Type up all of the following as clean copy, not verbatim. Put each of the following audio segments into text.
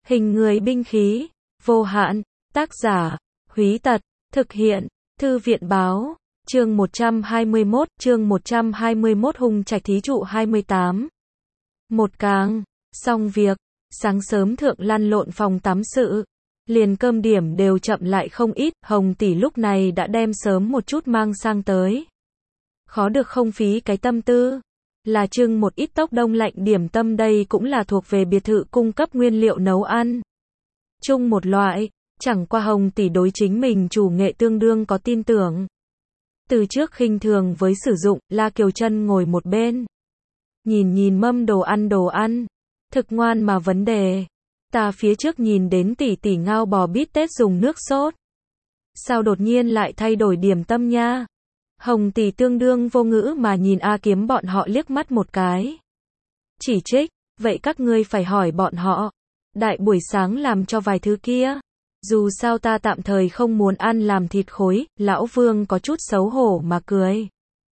Hình người binh khí, vô hạn, tác giả, Húy Tật, thực hiện, Thư viện báo, chương 121 Hung Trạch thí trụ 28. Một càng, xong việc, sáng sớm thượng lăn lộn phòng tắm sự, liền cơm điểm đều chậm lại không ít, Hồng tỷ lúc này đã đem sớm một chút mang sang tới. Khó được không phí cái tâm tư, là trưng một ít tốc đông lạnh điểm tâm, đây cũng là thuộc về biệt thự cung cấp nguyên liệu nấu ăn. Chung một loại, chẳng qua Hồng tỷ đối chính mình chủ nghệ tương đương có tin tưởng. Từ trước khinh thường với sử dụng, La Kiều Trân ngồi một bên. Nhìn mâm đồ ăn, thực ngoan mà vấn đề. Ta phía trước nhìn đến tỷ tỷ ngao bò bít tết dùng nước sốt. Sao đột nhiên lại thay đổi điểm tâm nha? Hồng tỷ tương đương vô ngữ mà nhìn A Kiếm bọn họ liếc mắt một cái. Chỉ trích, vậy các ngươi phải hỏi bọn họ. Đại buổi sáng làm cho vài thứ kia. Dù sao ta tạm thời không muốn ăn làm thịt khối, lão Vương có chút xấu hổ mà cười.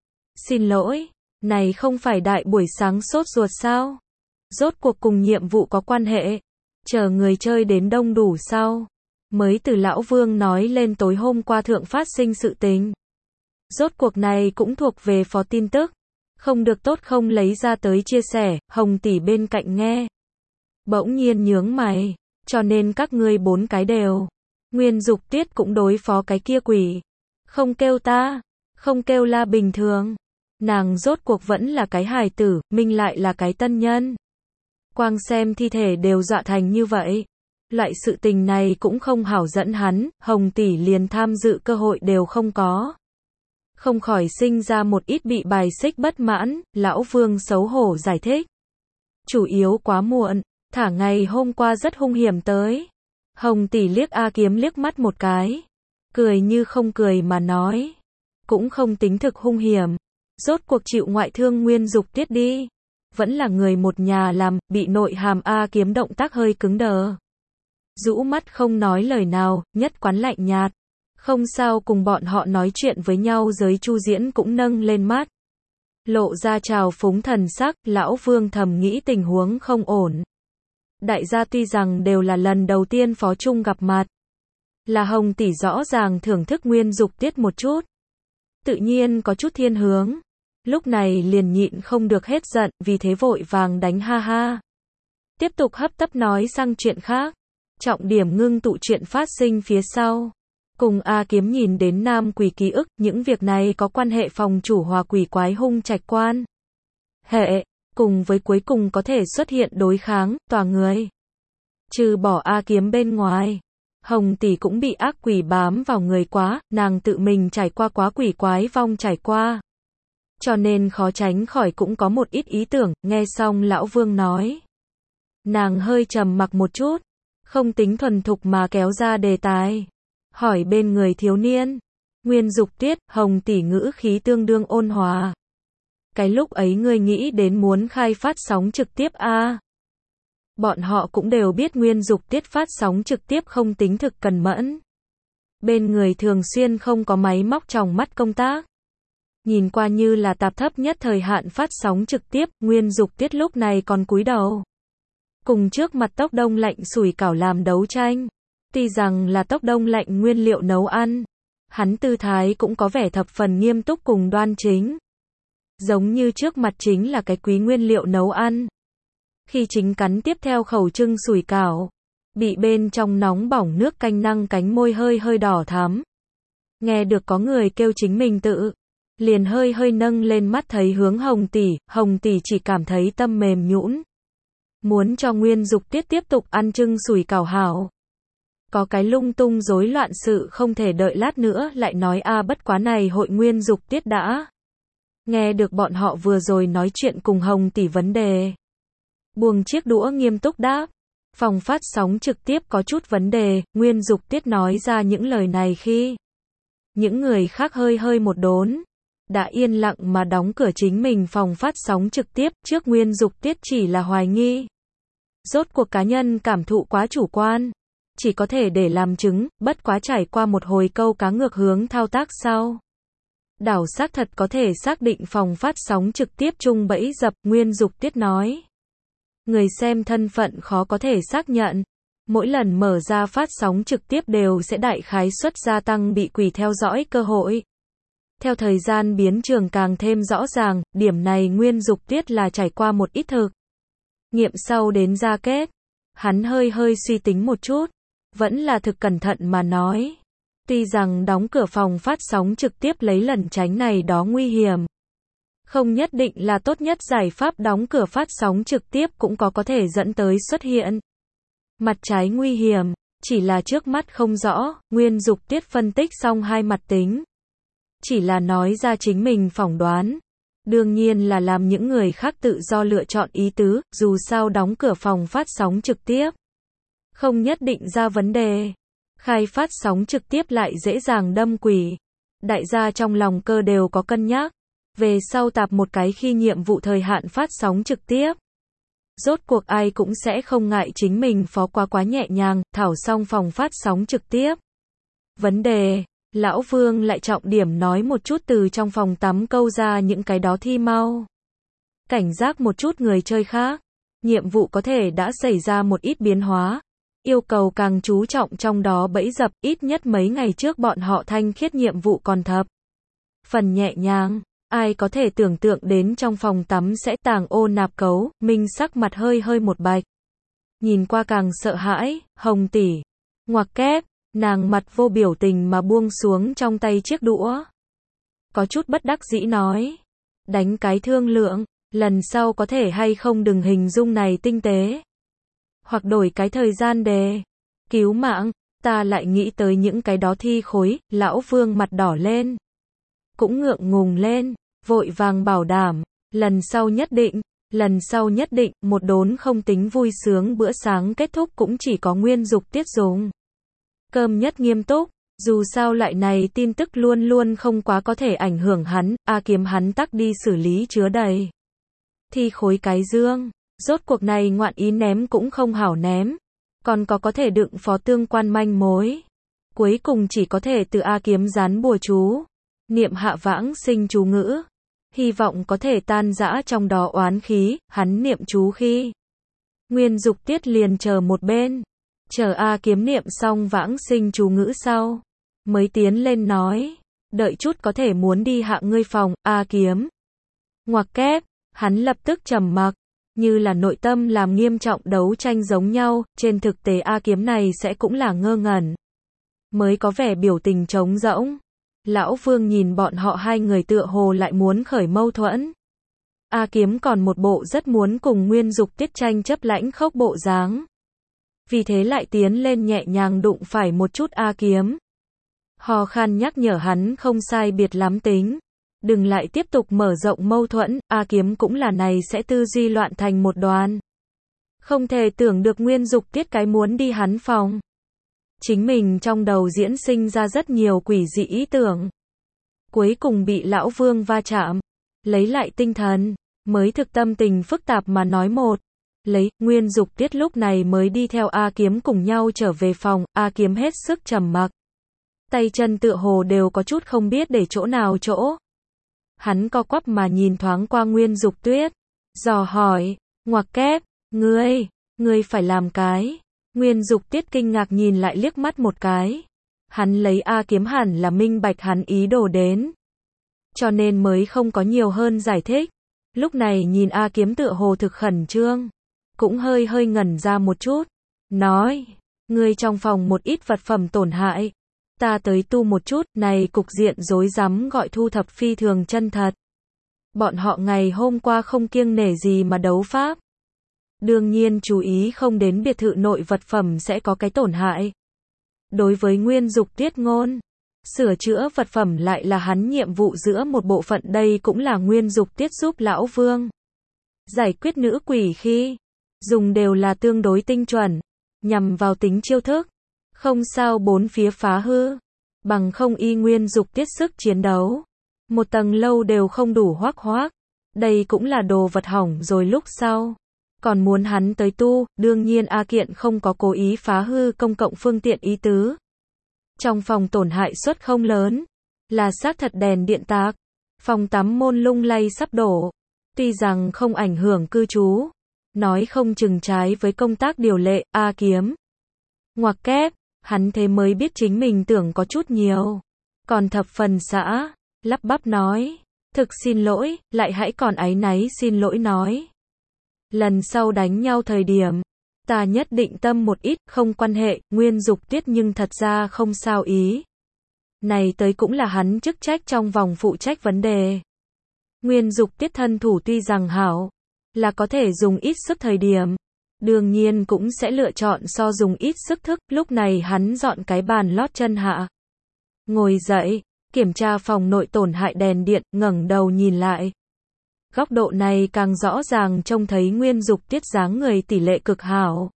Xin lỗi, này không phải đại buổi sáng sốt ruột sao? Rốt cuộc cùng nhiệm vụ có quan hệ. Chờ người chơi đến đông đủ sau. Mới từ lão Vương nói lên tối hôm qua thượng phát sinh sự tình. Rốt cuộc này cũng thuộc về phó tin tức. Không được tốt không lấy ra tới chia sẻ, Hồng tỷ bên cạnh nghe. Bỗng nhiên nhướng mày, cho nên các ngươi bốn cái đều. Nguyên Dục Tiết cũng đối phó cái kia quỷ. Không kêu ta, không kêu la bình thường. Nàng rốt cuộc vẫn là cái hài tử, mình lại là cái tân nhân. Quang xem thi thể đều dọa thành như vậy. Loại sự tình này cũng không hảo dẫn hắn, Hồng tỷ liền tham dự cơ hội đều không có. Không khỏi sinh ra một ít bị bài xích bất mãn, lão Vương xấu hổ giải thích. Chủ yếu quá muộn, thả ngày hôm qua rất hung hiểm tới. Hồng tỷ liếc A Kiếm liếc mắt một cái. Cười như không cười mà nói. Cũng không tính thực hung hiểm. Rốt cuộc chịu ngoại thương Nguyên Dục Tiết đi. Vẫn là người một nhà làm, bị nội hàm A Kiếm động tác hơi cứng đờ. Rũ mắt không nói lời nào, nhất quán lạnh nhạt. Không sao cùng bọn họ nói chuyện với nhau, giới Chu Diễn cũng nâng lên mắt. Lộ ra trào phúng thần sắc, lão Vương thầm nghĩ tình huống không ổn. Đại gia tuy rằng đều là lần đầu tiên phó chung gặp mặt. Là Hồng tỷ rõ ràng thưởng thức Nguyên Dục Tiết một chút. Tự nhiên có chút thiên hướng. Lúc này liền nhịn không được hết giận, vì thế vội vàng đánh ha ha. Tiếp tục hấp tấp nói sang chuyện khác. Trọng điểm ngưng tụ chuyện phát sinh phía sau. Cùng A Kiếm nhìn đến nam quỷ ký ức, những việc này có quan hệ phòng chủ hòa quỷ quái hung trạch quan. Hệ, cùng với cuối cùng có thể xuất hiện đối kháng, tòa người. Trừ bỏ A Kiếm bên ngoài, Hồng tỷ cũng bị ác quỷ bám vào người quá, nàng tự mình trải qua quá quỷ quái vong trải qua. Cho nên khó tránh khỏi cũng có một ít ý tưởng, nghe xong lão Vương nói. Nàng hơi trầm mặc một chút, không tính thuần thục mà kéo ra đề tài. Hỏi bên người thiếu niên. Nguyên Dục Tiết, Hồng tỷ ngữ khí tương đương ôn hòa. Cái lúc ấy ngươi nghĩ đến muốn khai phát sóng trực tiếp a? Bọn họ cũng đều biết Nguyên Dục Tiết phát sóng trực tiếp không tính thực cần mẫn. Bên người thường xuyên không có máy móc tròng mắt công tác. Nhìn qua như là tạp thấp nhất thời hạn phát sóng trực tiếp, Nguyên Dục Tiết lúc này còn cúi đầu. Cùng trước mặt tốc đông lạnh sủi cảo làm đấu tranh. Tuy rằng là tốc đông lạnh nguyên liệu nấu ăn, hắn tư thái cũng có vẻ thập phần nghiêm túc cùng đoan chính. Giống như trước mặt chính là cái quý nguyên liệu nấu ăn. Khi chính cắn tiếp theo khẩu trưng sủi cảo, bị bên trong nóng bỏng nước canh năng cánh môi hơi đỏ thắm. Nghe được có người kêu chính mình tự, liền hơi nâng lên mắt thấy hướng Hồng tỷ chỉ cảm thấy tâm mềm nhũn. Muốn cho Nguyên Dục Tiết tiếp tục ăn trưng sủi cảo hảo. Có cái lung tung rối loạn sự không thể đợi lát nữa lại nói bất quá này hội Nguyên Dục Tiết đã. Nghe được bọn họ vừa rồi nói chuyện cùng Hồng tỷ vấn đề. Buông chiếc đũa nghiêm túc đáp. Phòng phát sóng trực tiếp có chút vấn đề, Nguyên Dục Tiết nói ra những lời này khi những người khác hơi một đốn. Đã yên lặng mà đóng cửa chính mình phòng phát sóng trực tiếp, trước Nguyên Dục Tiết chỉ là hoài nghi. Rốt cuộc cá nhân cảm thụ quá chủ quan. Chỉ có thể để làm chứng, bất quá trải qua một hồi câu cá ngược hướng thao tác sau. Đảo xác thật có thể xác định phòng phát sóng trực tiếp chung bẫy dập, Nguyên Dục Tiết nói. Người xem thân phận khó có thể xác nhận. Mỗi lần mở ra phát sóng trực tiếp đều sẽ đại khái suất gia tăng bị quỷ theo dõi cơ hội. Theo thời gian biến trường càng thêm rõ ràng, điểm này Nguyên Dục Tuyết là trải qua một ít thực nghiệm sau đến ra kết. Hắn hơi suy tính một chút, vẫn là thực cẩn thận mà nói. Tuy rằng đóng cửa phòng phát sóng trực tiếp lấy lần tránh này đó nguy hiểm, không nhất định là tốt nhất giải pháp, đóng cửa phát sóng trực tiếp cũng có thể dẫn tới xuất hiện mặt trái nguy hiểm, chỉ là trước mắt không rõ. Nguyên Dục Tuyết phân tích xong hai mặt tính, chỉ là nói ra chính mình phỏng đoán, đương nhiên là làm những người khác tự do lựa chọn ý tứ, dù sao đóng cửa phòng phát sóng trực tiếp không nhất định ra vấn đề, khai phát sóng trực tiếp lại dễ dàng đâm quỷ. Đại gia trong lòng cơ đều có cân nhắc, về sau tạp một cái khi nhiệm vụ thời hạn phát sóng trực tiếp. Rốt cuộc ai cũng sẽ không ngại chính mình phó quá nhẹ nhàng, thảo xong phòng phát sóng trực tiếp vấn đề, Lão Vương lại trọng điểm nói một chút từ trong phòng tắm câu ra những cái đó thi mau. Cảnh giác một chút người chơi khác, nhiệm vụ có thể đã xảy ra một ít biến hóa, yêu cầu càng chú trọng trong đó bẫy dập, ít nhất mấy ngày trước bọn họ thanh khiết nhiệm vụ còn thập phần nhẹ nhàng. Ai có thể tưởng tượng đến trong phòng tắm sẽ tàng ô nạp cấu. Minh sắc mặt hơi một bạch, nhìn qua càng sợ hãi. Hồng tỷ, ngoặc kép, nàng mặt vô biểu tình mà buông xuống trong tay chiếc đũa, có chút bất đắc dĩ nói, đánh cái thương lượng, lần sau có thể hay không đừng hình dung này tinh tế, hoặc đổi cái thời gian đề cứu mạng. Ta lại nghĩ tới những cái đó thi khối. Lão Vương mặt đỏ lên, cũng ngượng ngùng lên, vội vàng bảo đảm, lần sau nhất định. Một đốn không tính vui sướng bữa sáng kết thúc cũng chỉ có Nguyên Dục Tiết dùng cơm nhất nghiêm túc, dù sao loại này tin tức luôn luôn không quá có thể ảnh hưởng hắn. A Kiếm hắn tắc đi xử lý chứa đầy thi khối cái dương, rốt cuộc này ngoạn ý ném cũng không hảo ném, còn có thể đựng phó tương quan manh mối, cuối cùng chỉ có thể từ A Kiếm dán bùa chú, niệm hạ vãng sinh chú ngữ, hy vọng có thể tan rã trong đó oán khí. Hắn niệm chú khi, Nguyên Dục Tiết liền chờ một bên, chờ A Kiếm niệm xong vãng sinh chú ngữ sau, mới tiến lên nói, đợi chút có thể muốn đi hạ ngươi phòng. A Kiếm, ngoặc kép, hắn lập tức trầm mặc, như là nội tâm làm nghiêm trọng đấu tranh giống nhau. Trên thực tế A Kiếm này sẽ cũng là ngơ ngẩn, mới có vẻ biểu tình trống rỗng. Lão Vương nhìn bọn họ hai người tựa hồ lại muốn khởi mâu thuẫn. A Kiếm còn một bộ rất muốn cùng Nguyên Dục Tiết tranh chấp lãnh khốc bộ dáng, vì thế lại tiến lên nhẹ nhàng đụng phải một chút A Kiếm, hò khan nhắc nhở hắn không sai biệt lắm tính, đừng lại tiếp tục mở rộng mâu thuẫn. A Kiếm cũng là này sẽ tư duy loạn thành một đoàn, không thể tưởng được Nguyên Dục Tiết cái muốn đi hắn phòng, chính mình trong đầu diễn sinh ra rất nhiều quỷ dị ý tưởng, cuối cùng bị Lão Vương va chạm, lấy lại tinh thần, mới thực tâm tình phức tạp mà nói một lấy. Nguyên Dục Tiết lúc này mới đi theo A Kiếm cùng nhau trở về phòng. A Kiếm hết sức trầm mặc, tay chân tựa hồ đều có chút không biết để chỗ nào chỗ. Hắn co quắp mà nhìn thoáng qua Nguyên Dục Tuyết, dò hỏi, ngoặc kép, ngươi phải làm cái. Nguyên Dục Tiết kinh ngạc nhìn lại liếc mắt một cái, hắn lấy A Kiếm hẳn là minh bạch hắn ý đồ đến, cho nên mới không có nhiều hơn giải thích. Lúc này nhìn A Kiếm tựa hồ thực khẩn trương, cũng hơi ngẩn ra một chút, nói, ngươi trong phòng một ít vật phẩm tổn hại, ta tới tu một chút. Này cục diện rối rắm gọi thu thập phi thường chân thật. Bọn họ ngày hôm qua không kiêng nể gì mà đấu pháp, đương nhiên chú ý không đến biệt thự nội vật phẩm sẽ có cái tổn hại. Đối với Nguyên Dục Tiết ngôn, sửa chữa vật phẩm lại là hắn nhiệm vụ giữa một bộ phận. Đây cũng là Nguyên Dục Tiết giúp Lão Vương giải quyết nữ quỷ khi dùng đều là tương đối tinh chuẩn, nhằm vào tính chiêu thức, không sao bốn phía phá hư, bằng không y Nguyên Dục Tiết sức chiến đấu, một tầng lâu đều không đủ hoác. Đây cũng là đồ vật hỏng rồi lúc sau còn muốn hắn tới tu. Đương nhiên A Kiện không có cố ý phá hư công cộng phương tiện ý tứ. Trong phòng tổn hại suất không lớn, là xác thật đèn điện tạc, phòng tắm môn lung lay sắp đổ, tuy rằng không ảnh hưởng cư trú, nói không chừng trái với công tác điều lệ. A Kiếm Ngoặc kép, hắn thế mới biết chính mình tưởng có chút nhiều. Còn thập phần xã, lắp bắp nói. Thực xin lỗi, lại hãy còn áy náy xin lỗi nói. Lần sau đánh nhau thời điểm, ta nhất định tâm một ít, không quan hệ, Nguyên Dục Tuyết nhưng thật ra không sao ý. Này tới cũng là hắn chức trách trong vòng phụ trách vấn đề. Nguyên Dục Tuyết thân thủ tuy rằng hảo, là có thể dùng ít sức thời điểm. Đương nhiên cũng sẽ lựa chọn so dùng ít sức thức, lúc này hắn dọn cái bàn lót chân hạ. Ngồi dậy, kiểm tra phòng nội tổn hại đèn điện, ngẩng đầu nhìn lại. Góc độ này càng rõ ràng trông thấy Nguyên Dục Tuyết dáng người tỷ lệ cực hảo.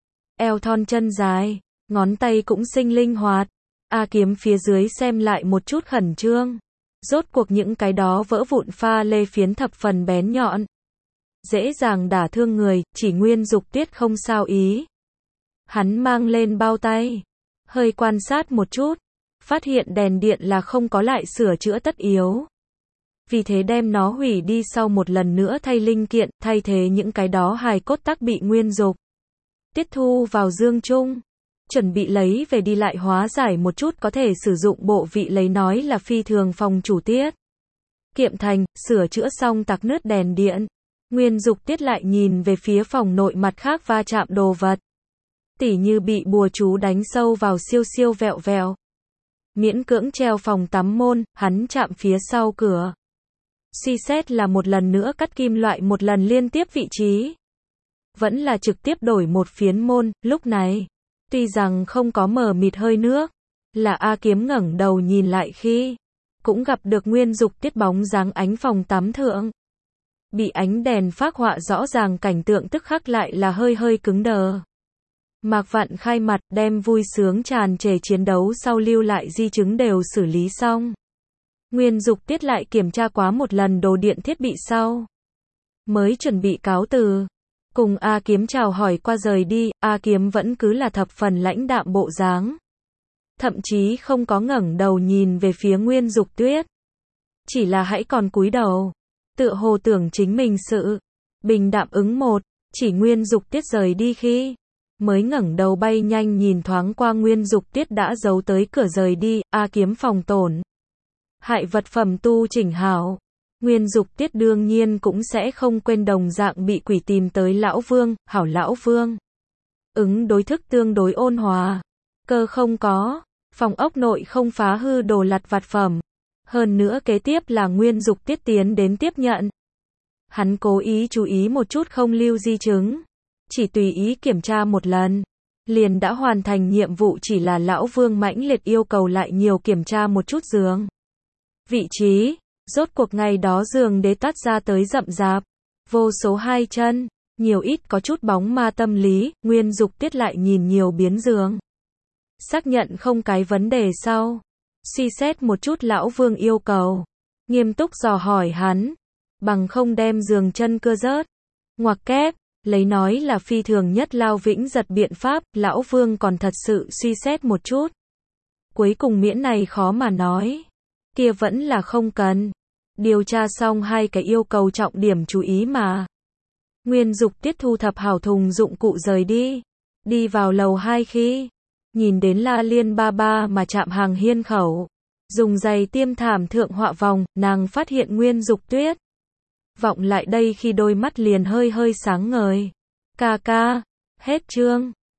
Eo thon chân dài, ngón tay cũng xinh linh hoạt. A Kiếm phía dưới xem lại một chút khẩn trương. Rốt cuộc những cái đó vỡ vụn pha lê phiến thập phần bén nhọn. Dễ dàng đả thương người, chỉ Nguyên Dục Tuyết không sao ý. Hắn mang lên bao tay, hơi quan sát một chút, phát hiện đèn điện là không có lại sửa chữa tất yếu. Vì thế đem nó hủy đi sau một lần nữa thay linh kiện, thay thế những cái đó hài cốt tắc bị Nguyên Dục Tuyết thu vào dương chung. Chuẩn bị lấy về đi lại hóa giải một chút có thể sử dụng bộ vị lấy nói là phi thường phòng chủ tiết. Kiệm thành, sửa chữa xong tắc nứt đèn điện. Nguyên Dục Tuyết lại nhìn về phía phòng nội mặt khác va chạm đồ vật. Tỉ như bị bùa chú đánh sâu vào siêu siêu vẹo vẹo. Miễn cưỡng treo phòng tắm môn, hắn chạm phía sau cửa. Suy xét là một lần nữa cắt kim loại một lần liên tiếp vị trí. Vẫn là trực tiếp đổi một phiến môn, lúc này. Tuy rằng không có mờ mịt hơi nước, là A Kiếm ngẩng đầu nhìn lại khi cũng gặp được Nguyên Dục Tuyết bóng dáng ánh phòng tắm thượng. Bị ánh đèn phác họa rõ ràng cảnh tượng tức khắc lại là hơi hơi cứng đờ. Mạc Vạn khai mặt đem vui sướng tràn trề chiến đấu sau lưu lại di chứng đều xử lý xong. Nguyên Dục Tuyết lại kiểm tra quá một lần đồ điện thiết bị sau. Mới chuẩn bị cáo từ. Cùng A Kiếm chào hỏi qua rời đi, A Kiếm vẫn cứ là thập phần lãnh đạm bộ dáng. Thậm chí không có ngẩng đầu nhìn về phía Nguyên Dục Tuyết. Chỉ là hãy còn cúi đầu. Tựa hồ tưởng chính mình sự. Bình đạm ứng một, chỉ Nguyên Dục Tuyết rời đi khi. Mới ngẩng đầu bay nhanh nhìn thoáng qua Nguyên Dục Tuyết đã giấu tới cửa rời đi, A Kiếm phòng tổn. Hại vật phẩm tu chỉnh hảo. Nguyên Dục Tuyết đương nhiên cũng sẽ không quên đồng dạng bị quỷ tìm tới Lão Vương, hảo Lão Vương. Ứng đối thức tương đối ôn hòa. Cơ không có, phòng ốc nội không phá hư đồ lặt vặt phẩm. Hơn nữa kế tiếp là Nguyên Dục Tuyết tiến đến tiếp nhận. Hắn cố ý chú ý một chút không lưu di chứng. Chỉ tùy ý kiểm tra một lần. Liền đã hoàn thành nhiệm vụ chỉ là Lão Vương mãnh liệt yêu cầu lại nhiều kiểm tra một chút giường. Vị trí. Rốt cuộc ngày đó giường đế tắt ra tới rậm rạp. Vô số hai chân. Nhiều ít có chút bóng ma tâm lý. Nguyên Dục Tuyết lại nhìn nhiều biến giường. Xác nhận không cái vấn đề sau. Suy xét một chút Lão Vương yêu cầu. Nghiêm túc dò hỏi hắn. Bằng không đem giường chân cưa rớt. Ngoặc kép. Lấy nói là phi thường nhất lao vĩnh giật biện pháp. Lão Vương còn thật sự suy xét một chút. Cuối cùng miễn này khó mà nói. Kia vẫn là không cần. Điều tra xong hai cái yêu cầu trọng điểm chú ý mà. Nguyên Dục Tuyết thu thập hảo thùng dụng cụ rời đi. Đi vào lầu 2 khi nhìn đến La Liên ba ba mà chạm hàng hiên khẩu. Dùng giày tiêm thảm thượng họa vòng, nàng phát hiện Nguyên Dục Tuyết. Vọng lại đây khi đôi mắt liền hơi hơi sáng ngời. Ca ca, hết chương.